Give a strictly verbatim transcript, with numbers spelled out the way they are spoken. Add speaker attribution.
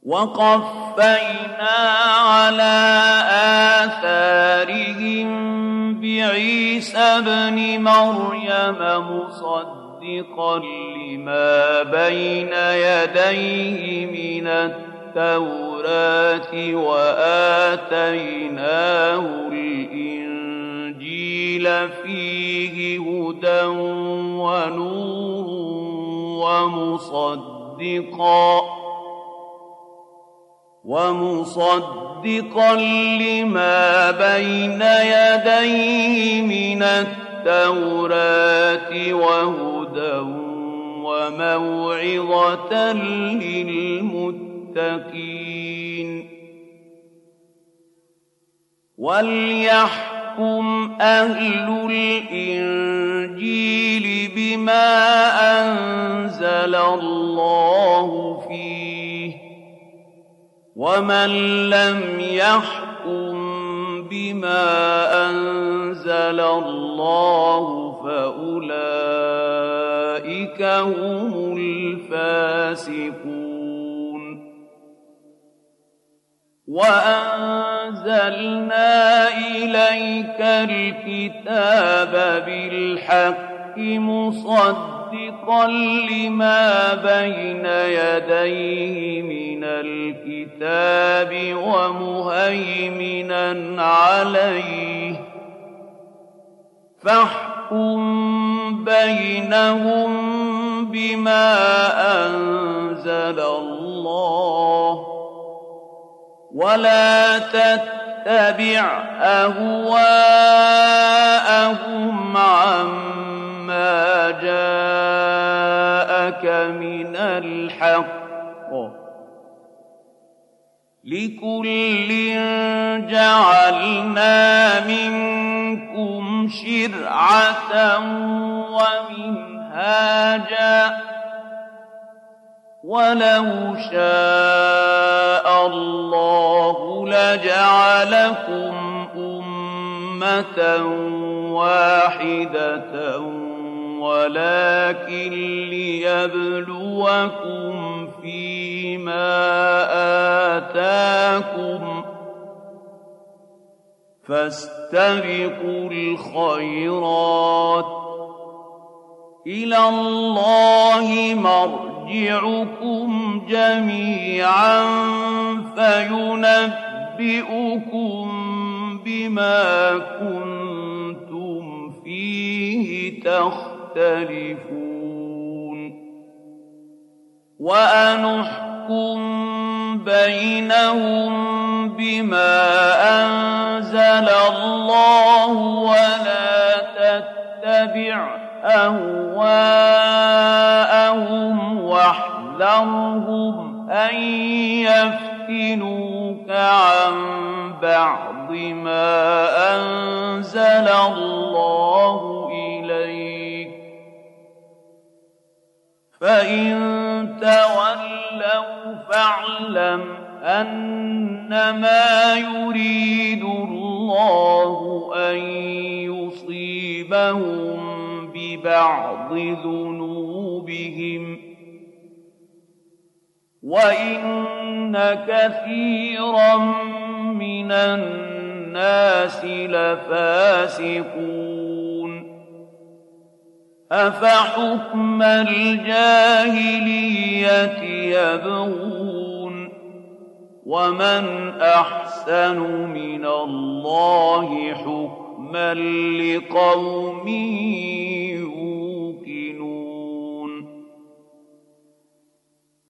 Speaker 1: وقفينا على آثارهم بعيسى ابن مريم مصدقا لما بين يديه من التوراة وآتيناه الإنجيل فيه هدى ونور ومصدقا ومصدقا لما بين يديه من التوراة وهدى وموعظة للمتقين وليحكم أهل الإنجيل بما أنزل الله فيه ومن لم يحكم بما أنزل الله فأولئك هم الفاسقون وأنزلنا إليك الكتاب بالحق مصدقا لما بين يديه من الكتاب ومهيمنا عليه فاحكم بينهم بما أنزل الله ولا تتبع أهواءهم عما جاءك من الحق لكل جعلنا منكم شرعة ومنهاجا ولو شاء الله لجعلكم أمة واحدة ولكن ليبلوكم فيما آتاكم فاستبقوا الخيرات إلى الله مرجعكم جميعا فينبئكم بما كنتم فيه تختلفون وأنحكم بينهم بما أنزل الله ولا تتبع أهواءهم واحذرهم أن يفتنوك عن بعض ما أنزل الله إليك فإن تولوا فاعلم أنما يريد الله أن يصيبهم ببعض ذنوبهم وإن كثيرا من الناس لفاسقون أفحكم الجاهلية يبغون ومن أحسن من الله حكما لقوم يؤمنون